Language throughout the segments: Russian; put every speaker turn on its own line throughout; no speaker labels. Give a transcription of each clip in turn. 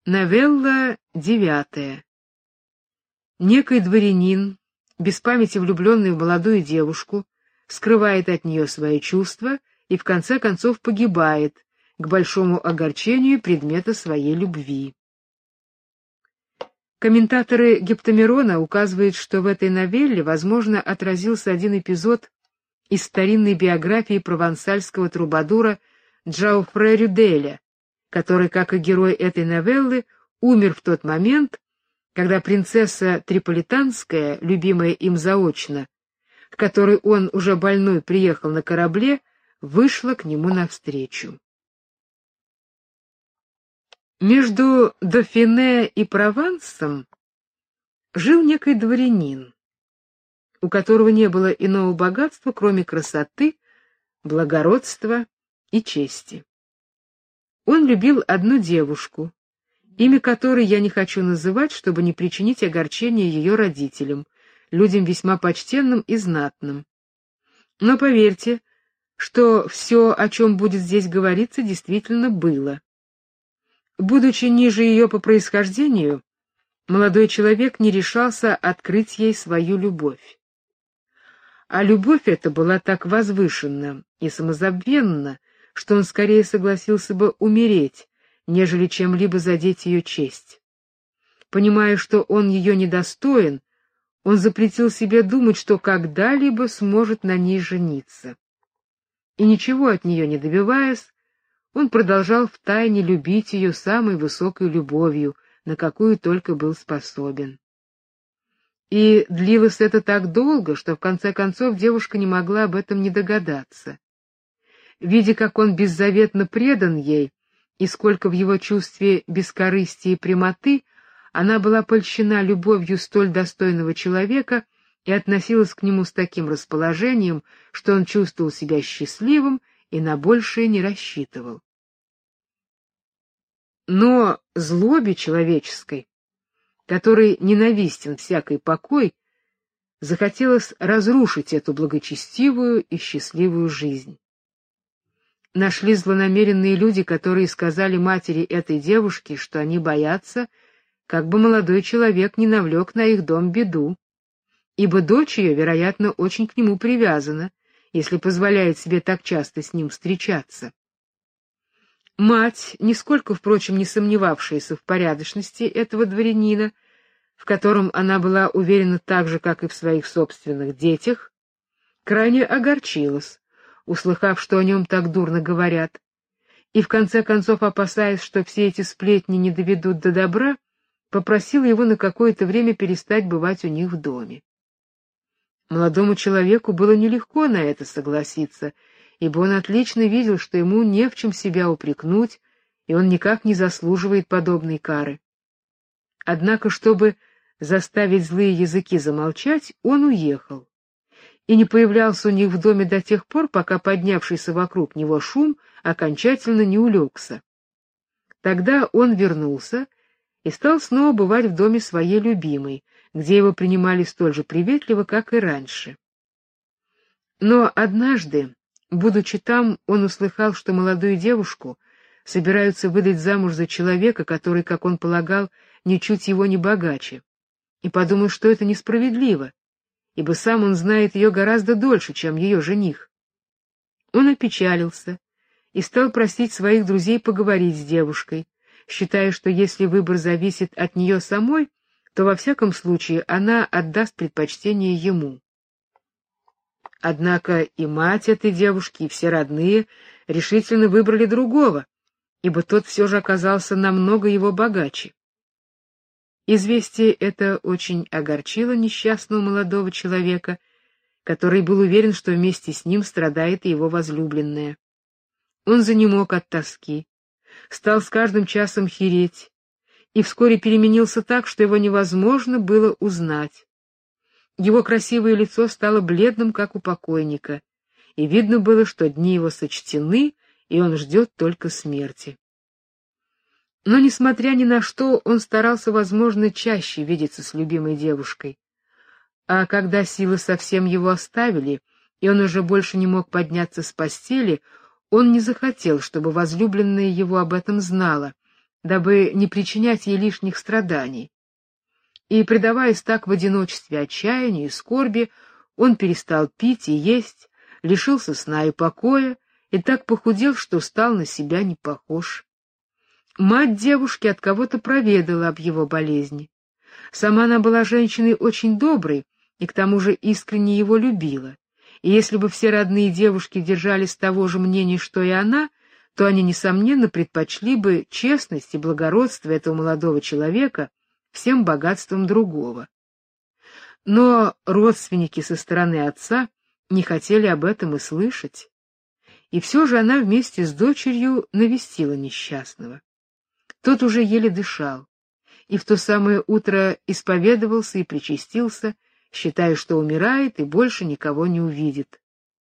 Новелла 9. Некий дворянин, без памяти влюбленный в молодую девушку, скрывает от нее свои чувства и в конце концов погибает к большому огорчению предмета своей любви. Комментаторы Гептамирона указывают, что в этой новелле, возможно, отразился один эпизод из старинной биографии провансальского трубадура Джауфре Рюделя, который, как и герой этой новеллы, умер в тот момент, когда принцесса Триполитанская, любимая им заочно, к которой он уже больной приехал на корабле, вышла к нему навстречу. Между Дофине и Провансом жил некий дворянин, у которого не было иного богатства, кроме красоты, благородства и чести. Он любил одну девушку, имя которой я не хочу называть, чтобы не причинить огорчения ее родителям, людям весьма почтенным и знатным. Но поверьте, что все, о чем будет здесь говориться, действительно было. Будучи ниже ее по происхождению, молодой человек не решался открыть ей свою любовь. А любовь эта была так возвышенна и самозабвенна, что он скорее согласился бы умереть, нежели чем-либо задеть ее честь. Понимая, что он ее недостоин, он запретил себе думать, что когда-либо сможет на ней жениться. И ничего от нее не добиваясь, он продолжал втайне любить ее самой высокой любовью, на какую только был способен. И длилось это так долго, что в конце концов девушка не могла об этом не догадаться. Видя, как он беззаветно предан ей, и сколько в его чувстве бескорыстия и прямоты, она была польщена любовью столь достойного человека и относилась к нему с таким расположением, что он чувствовал себя счастливым и на большее не рассчитывал. Но злобе человеческой, которой ненавистен всякий покой, захотелось разрушить эту благочестивую и счастливую жизнь. Нашли злонамеренные люди, которые сказали матери этой девушки, что они боятся, как бы молодой человек не навлек на их дом беду, ибо дочь ее, вероятно, очень к нему привязана, если позволяет себе так часто с ним встречаться. Мать, нисколько, впрочем, не сомневавшаяся в порядочности этого дворянина, в котором она была уверена так же, как и в своих собственных детях, крайне огорчилась, услыхав, что о нем так дурно говорят, и в конце концов, опасаясь, что все эти сплетни не доведут до добра, попросила его на какое-то время перестать бывать у них в доме. Молодому человеку было нелегко на это согласиться, ибо он отлично видел, что ему не в чем себя упрекнуть, и он никак не заслуживает подобной кары. Однако, чтобы заставить злые языки замолчать, он уехал и не появлялся у них в доме до тех пор, пока поднявшийся вокруг него шум окончательно не улегся. Тогда он вернулся и стал снова бывать в доме своей любимой, где его принимали столь же приветливо, как и раньше. Но однажды, будучи там, он услыхал, что молодую девушку собираются выдать замуж за человека, который, как он полагал, ничуть его не богаче, и подумал, что это несправедливо, ибо сам он знает ее гораздо дольше, чем ее жених. Он опечалился и стал просить своих друзей поговорить с девушкой, считая, что если выбор зависит от нее самой, то во всяком случае она отдаст предпочтение ему. Однако и мать этой девушки, и все родные решительно выбрали другого, ибо тот все же оказался намного его богаче. Известие это очень огорчило несчастного молодого человека, который был уверен, что вместе с ним страдает и его возлюбленная. Он занемог от тоски, стал с каждым часом хереть, и вскоре переменился так, что его невозможно было узнать. Его красивое лицо стало бледным, как у покойника, и видно было, что дни его сочтены, и он ждет только смерти. Но, несмотря ни на что, он старался, возможно, чаще видеться с любимой девушкой. А когда силы совсем его оставили, и он уже больше не мог подняться с постели, он не захотел, чтобы возлюбленная его об этом знала, дабы не причинять ей лишних страданий. И, предаваясь так в одиночестве отчаянию и скорби, он перестал пить и есть, лишился сна и покоя, и так похудел, что стал на себя не похож. Мать девушки от кого-то проведала об его болезни. Сама она была женщиной очень доброй и к тому же искренне его любила. И если бы все родные девушки держались того же мнения, что и она, то они, несомненно, предпочли бы честность и благородство этого молодого человека всем богатством другого. Но родственники со стороны отца не хотели об этом и слышать. И все же она вместе с дочерью навестила несчастного. Тот уже еле дышал, и в то самое утро исповедовался и причастился, считая, что умирает и больше никого не увидит.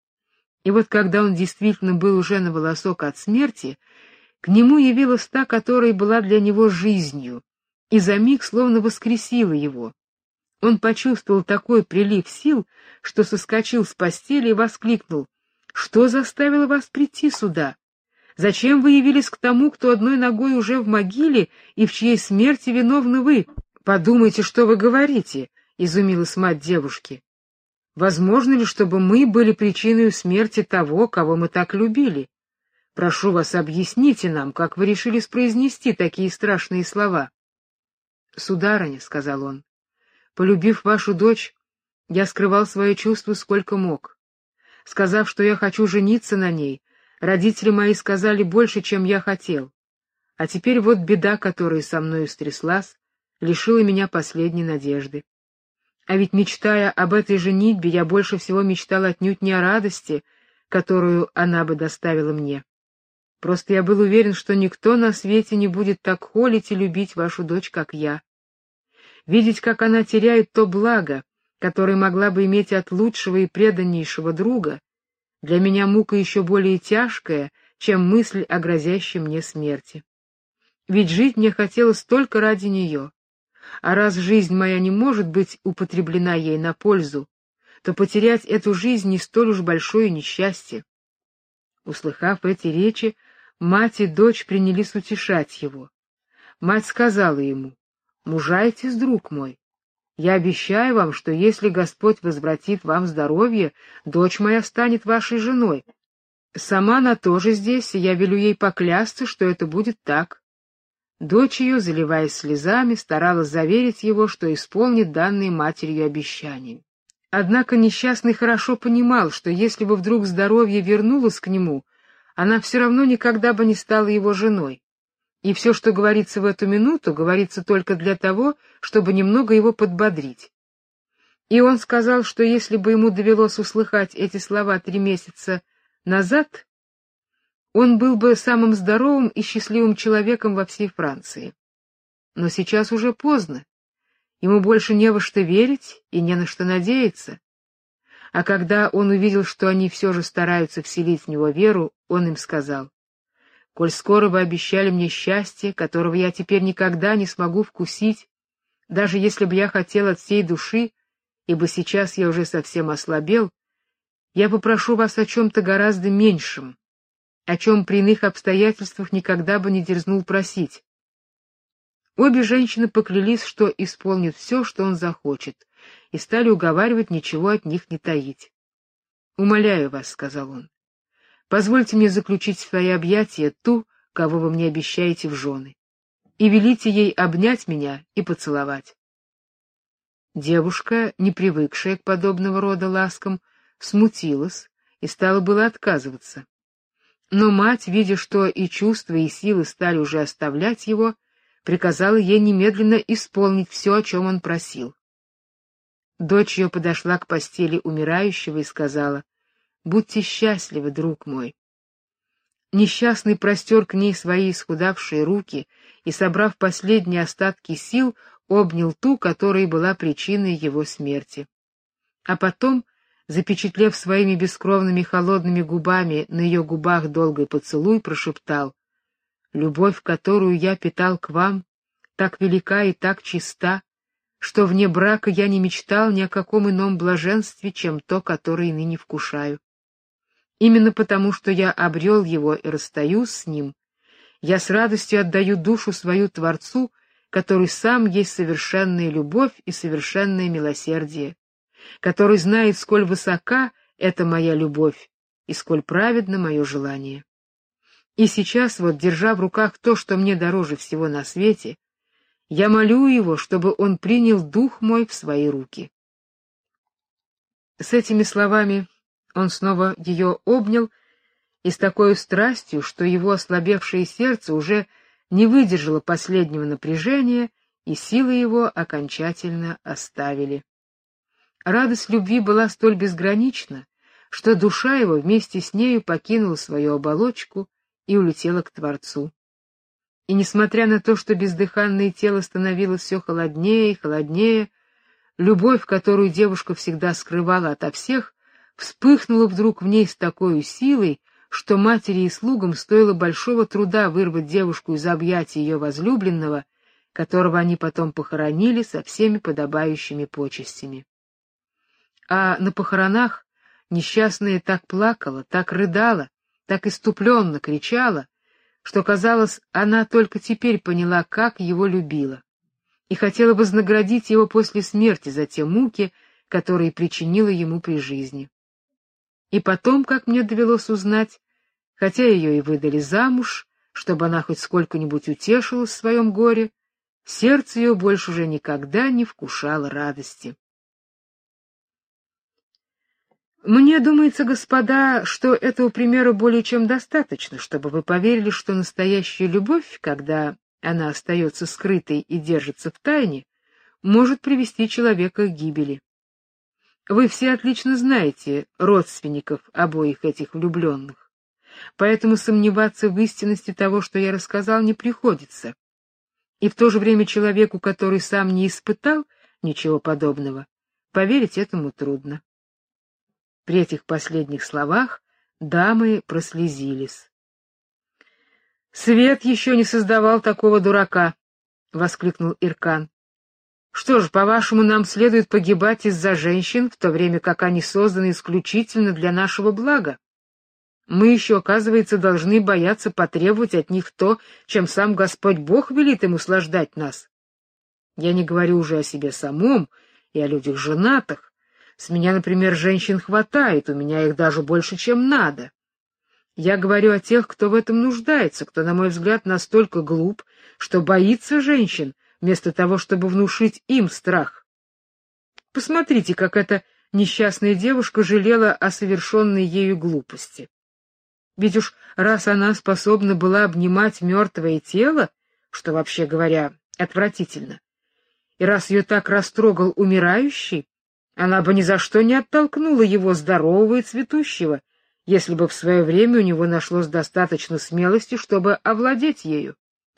И вот когда он действительно был уже на волосок от смерти, к нему явилась та, которая была для него жизнью, и за миг словно воскресила его. Он почувствовал такой прилив сил, что соскочил с постели и воскликнул: «Что заставило вас прийти сюда? Зачем вы явились к тому, кто одной ногой уже в могиле и в чьей смерти виновны вы? Подумайте, что вы говорите», — изумилась мать девушки. «Возможно ли, чтобы мы были причиной смерти того, кого мы так любили? Прошу вас, объясните нам, как вы решили произнести такие страшные слова». «Сударыня», — сказал он, — «полюбив вашу дочь, я скрывал свои чувства сколько мог. Сказав, что я хочу жениться на ней, родители мои сказали больше, чем я хотел. А теперь вот беда, которая со мною стряслась, лишила меня последней надежды. А ведь, мечтая об этой женитьбе, я больше всего мечтал отнюдь не о радости, которую она бы доставила мне. Просто я был уверен, что никто на свете не будет так холить и любить вашу дочь, как я. Видеть, как она теряет то благо, которое могла бы иметь от лучшего и преданнейшего друга, для меня мука еще более тяжкая, чем мысль о грозящей мне смерти. Ведь жить мне хотелось только ради нее. А раз жизнь моя не может быть употреблена ей на пользу, то потерять эту жизнь не столь уж большое несчастье. Услыхав эти речи, мать и дочь принялись утешать его. Мать сказала ему: «Мужайтесь, друг мой. Я обещаю вам, что если Господь возвратит вам здоровье, дочь моя станет вашей женой. Сама она тоже здесь, и я велю ей поклясться, что это будет так». Дочь ее, заливаясь слезами, старалась заверить его, что исполнит данные матерью обещания. Однако несчастный хорошо понимал, что если бы вдруг здоровье вернулось к нему, она все равно никогда бы не стала его женой. И все, что говорится в эту минуту, говорится только для того, чтобы немного его подбодрить. И он сказал, что если бы ему довелось услыхать эти слова 3 месяца назад, он был бы самым здоровым и счастливым человеком во всей Франции. Но сейчас уже поздно. Ему больше не во что верить и не на что надеяться. А когда он увидел, что они все же стараются вселить в него веру, он им сказал: «Коль скоро вы обещали мне счастье, которого я теперь никогда не смогу вкусить, даже если бы я хотел от всей души, ибо сейчас я уже совсем ослабел, я попрошу вас о чем-то гораздо меньшем, о чем при иных обстоятельствах никогда бы не дерзнул просить». Обе женщины поклялись, что исполнят все, что он захочет, и стали уговаривать ничего от них не таить. «Умоляю вас», — сказал он, — «позвольте мне заключить в свои объятия ту, кого вы мне обещаете в жены, и велите ей обнять меня и поцеловать». Девушка, не привыкшая к подобного рода ласкам, смутилась и стала было отказываться. Но мать, видя, что и чувства, и силы стали уже оставлять его, приказала ей немедленно исполнить все, о чем он просил. Дочь ее подошла к постели умирающего и сказала: «Будьте счастливы, друг мой». Несчастный простер к ней свои исхудавшие руки и, собрав последние остатки сил, обнял ту, которая была причиной его смерти. А потом, запечатлев своими бескровными холодными губами на ее губах долгий поцелуй, прошептал: «Любовь, которую я питал к вам, так велика и так чиста, что вне брака я не мечтал ни о каком ином блаженстве, чем то, которое ныне вкушаю. Именно потому, что я обрел его и расстаюсь с ним, Я с радостью отдаю душу свою Творцу, который сам есть совершенная любовь и совершенное милосердие, который знает, сколь высока эта моя любовь и сколь праведно мое желание. И сейчас, вот, держа в руках то, что мне дороже всего на свете, я молю его, чтобы он принял дух мой в свои руки. С этими словами он снова ее обнял, и с такой страстью, что его ослабевшее сердце уже не выдержало последнего напряжения, и силы его окончательно оставили. Радость любви была столь безгранична, что душа его вместе с нею покинула свою оболочку и улетела к Творцу. И несмотря на то, что бездыханное тело становилось все холоднее и холоднее, любовь, которую девушка всегда скрывала ото всех, вспыхнула вдруг в ней с такой силой, что матери и слугам стоило большого труда вырвать девушку из объятий ее возлюбленного, которого они потом похоронили со всеми подобающими почестями. А на похоронах несчастная так плакала, так рыдала, так иступленно кричала, что, казалось, она только теперь поняла, как его любила, и хотела вознаградить его после смерти за те муки, которые причинила ему при жизни. И потом, как мне довелось узнать, хотя ее и выдали замуж, чтобы она хоть сколько-нибудь утешилась в своем горе, сердце ее больше уже никогда не вкушало радости. Мне думается, господа, что этого примера более чем достаточно, чтобы вы поверили, что настоящая любовь, когда она остается скрытой и держится в тайне, может привести человека к гибели. Вы все отлично знаете родственников обоих этих влюбленных, поэтому сомневаться в истинности того, что я рассказал, не приходится. И в то же время человеку, который сам не испытал ничего подобного, поверить этому трудно. При этих последних словах дамы прослезились. «Свет еще не создавал такого дурака!» — воскликнул Иркан. «Что ж, по-вашему, нам следует погибать из-за женщин, в то время как они созданы исключительно для нашего блага? Мы еще, оказывается, должны бояться потребовать от них то, чем сам Господь Бог велит им услаждать нас. Я не говорю уже о себе самом и о людях женатых. С меня, например, женщин хватает, у меня их даже больше, чем надо. Я говорю о тех, кто в этом нуждается, кто, на мой взгляд, настолько глуп, что боится женщин, вместо того, чтобы внушить им страх. Посмотрите, как эта несчастная девушка жалела о совершенной ею глупости. Ведь уж раз она способна была обнимать мертвое тело, что, вообще говоря, отвратительно, и раз ее так растрогал умирающий, она бы ни за что не оттолкнула его здорового и цветущего, если бы в свое время у него нашлось достаточно смелости, чтобы овладеть ею.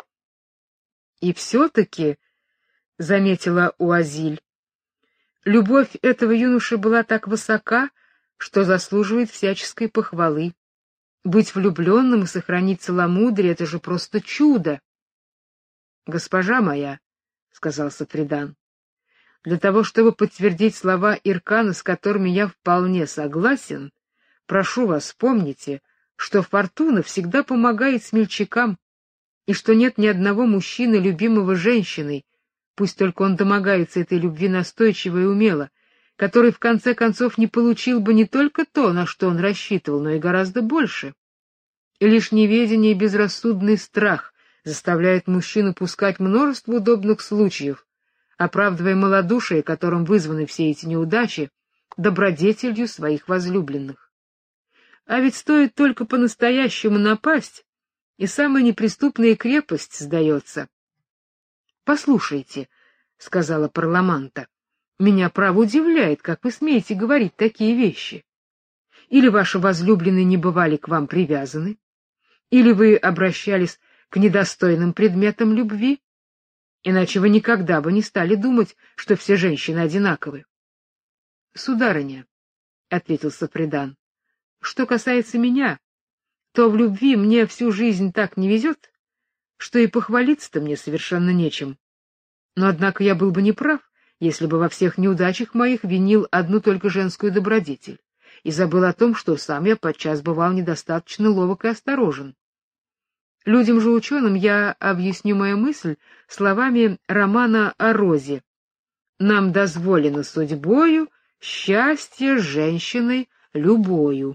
И все-таки, — заметила Уазиль, — любовь этого юноши была так высока, что заслуживает всяческой похвалы. Быть влюбленным и сохранить целомудрие — это же просто чудо. — Госпожа моя, — сказал Сафридан, — для того, чтобы подтвердить слова Иркана, с которыми я вполне согласен, прошу вас, помните, что фортуна всегда помогает смельчакам, и что нет ни одного мужчины, любимого женщиной, пусть только он домогается этой любви настойчиво и умело, который в конце концов не получил бы не только то, на что он рассчитывал, но и гораздо больше. И лишь неведение и безрассудный страх заставляют мужчину пускать множество удобных случаев, оправдывая малодушие, которым вызваны все эти неудачи, добродетелью своих возлюбленных. А ведь стоит только по-настоящему напасть, и самая неприступная крепость сдается. — Послушайте, — сказала Парламанта, — меня право удивляет, как вы смеете говорить такие вещи. Или ваши возлюбленные не бывали к вам привязаны, или вы обращались к недостойным предметам любви, иначе вы никогда бы не стали думать, что все женщины одинаковы. — Сударыня, — ответил Сафридан, — что касается меня, то в любви мне всю жизнь так не везет, что и похвалиться-то мне совершенно нечем. Но, однако, я был бы неправ, если бы во всех неудачах моих винил одну только женскую добродетель и забыл о том, что сам я подчас бывал недостаточно ловок и осторожен. Людям же ученым я объясню мою мысль словами романа о Розе. Нам дозволено судьбою счастье женщиной любою.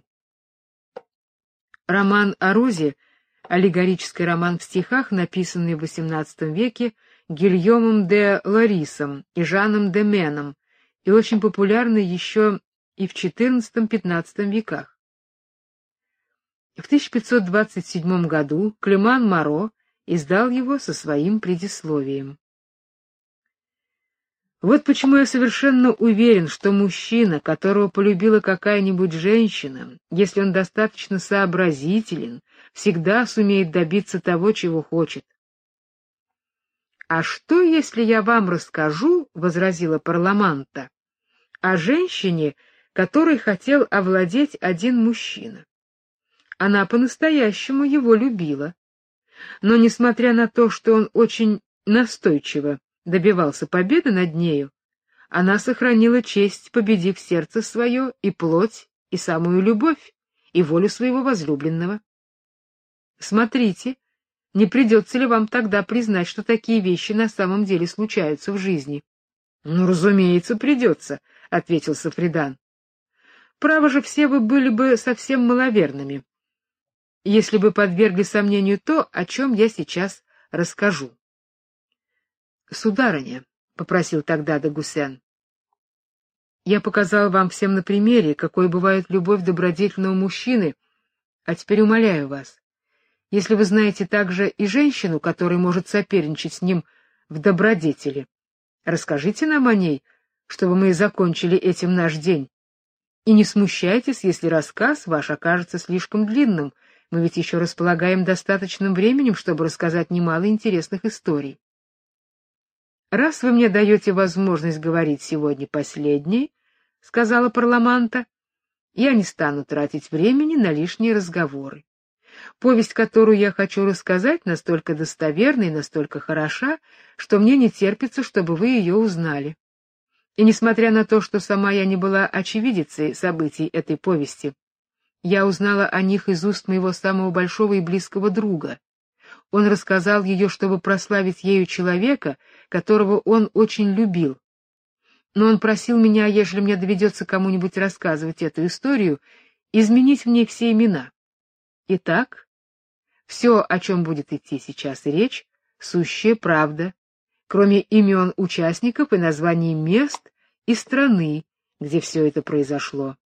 Роман о Розе — аллегорический роман в стихах, написанный в XVIII веке Гильомом де Лорисом и Жаном де Меном, и очень популярный еще и в XIV-XV веках. В 1527 году Клеман Моро издал его со своим предисловием. Вот почему я совершенно уверен, что мужчина, которого полюбила какая-нибудь женщина, если он достаточно сообразителен, всегда сумеет добиться того, чего хочет. «А что, если я вам расскажу, — возразила Парламанта, — о женщине, которой хотел овладеть один мужчина? Она по-настоящему его любила, но, несмотря на то, что он очень настойчиво добивался победы над нею, она сохранила честь, победив сердце свое и плоть, и самую любовь, и волю своего возлюбленного. Смотрите, не придется ли вам тогда признать, что такие вещи на самом деле случаются в жизни?» «Ну, разумеется, придется», — ответил Сафридан. «Право же, все вы были бы совсем маловерными, если бы подвергли сомнению то, о чем я сейчас расскажу». «Сударыня», — попросил тогда де Гуссен, — «я показал вам всем на примере, какой бывает любовь добродетельного мужчины, а теперь умоляю вас, если вы знаете также и женщину, которая может соперничать с ним в добродетели, расскажите нам о ней, чтобы мы закончили этим наш день. И не смущайтесь, если рассказ ваш окажется слишком длинным, мы ведь еще располагаем достаточным временем, чтобы рассказать немало интересных историй. Раз вы мне даете возможность говорить сегодня последней, — сказала Парламанта, — я не стану тратить времени на лишние разговоры. Повесть, которую я хочу рассказать, настолько достоверна и настолько хороша, что мне не терпится, чтобы вы ее узнали. И несмотря на то, что сама я не была очевидицей событий этой повести, я узнала о них из уст моего самого большого и близкого друга. Он рассказал ее, чтобы прославить ею человека, которого он очень любил. Но он просил меня, ежели мне доведется кому-нибудь рассказывать эту историю, изменить в ней все имена. Итак, все, о чем будет идти сейчас речь, сущая правда, кроме имен участников и названий мест и страны, где все это произошло.